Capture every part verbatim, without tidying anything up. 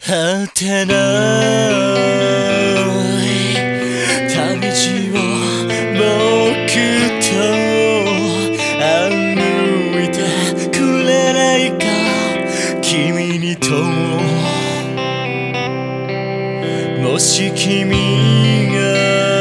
果てない旅路を僕と歩いてくれないか君にともし君が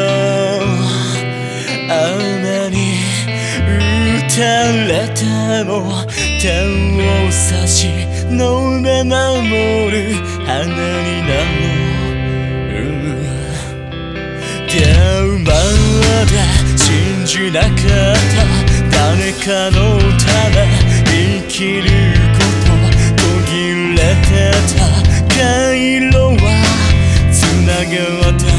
雨に打たれても手を差し伸べ守る花になる。出会うまで信じなかった誰かのため生きること途切れてた回路はつながった。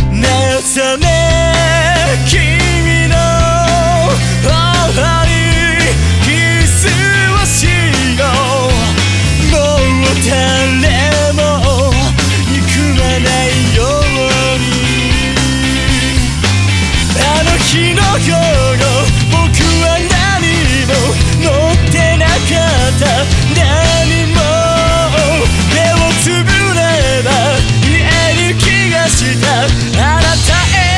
目覚め君の頬にキスをしよう。もう誰も憎まないように。あの日の夜僕は何も持ってなかった。何も目をつぶれば言える気がした。あなたへ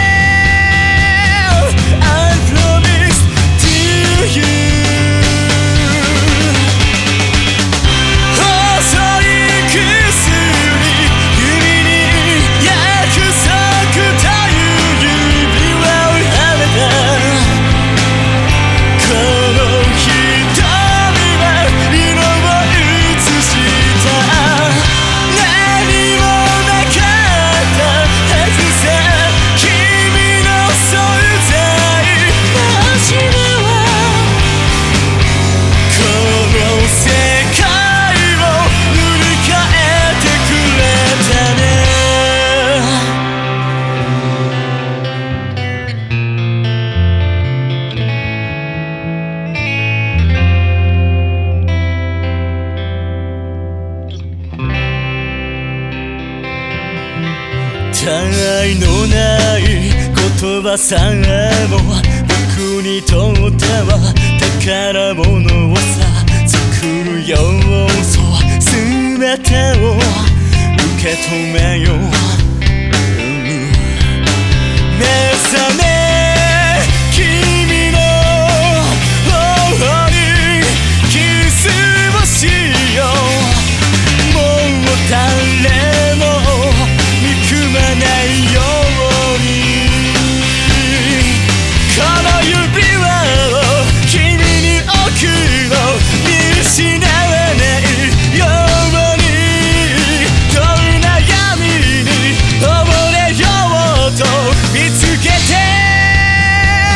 他愛のない言葉さえも僕にとっては宝物をさ作る要素全てを受け止めよう、うん、目覚め君の頬にキスをしよう。もう誰も憎まないように。この指輪を君に置くの見失わないように。どんな闇に溺れようと見つけて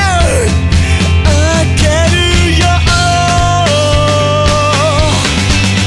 あげるよ。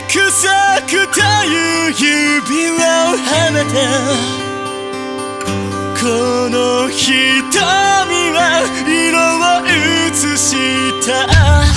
臭くたいう指輪を放てこの瞳は色を映した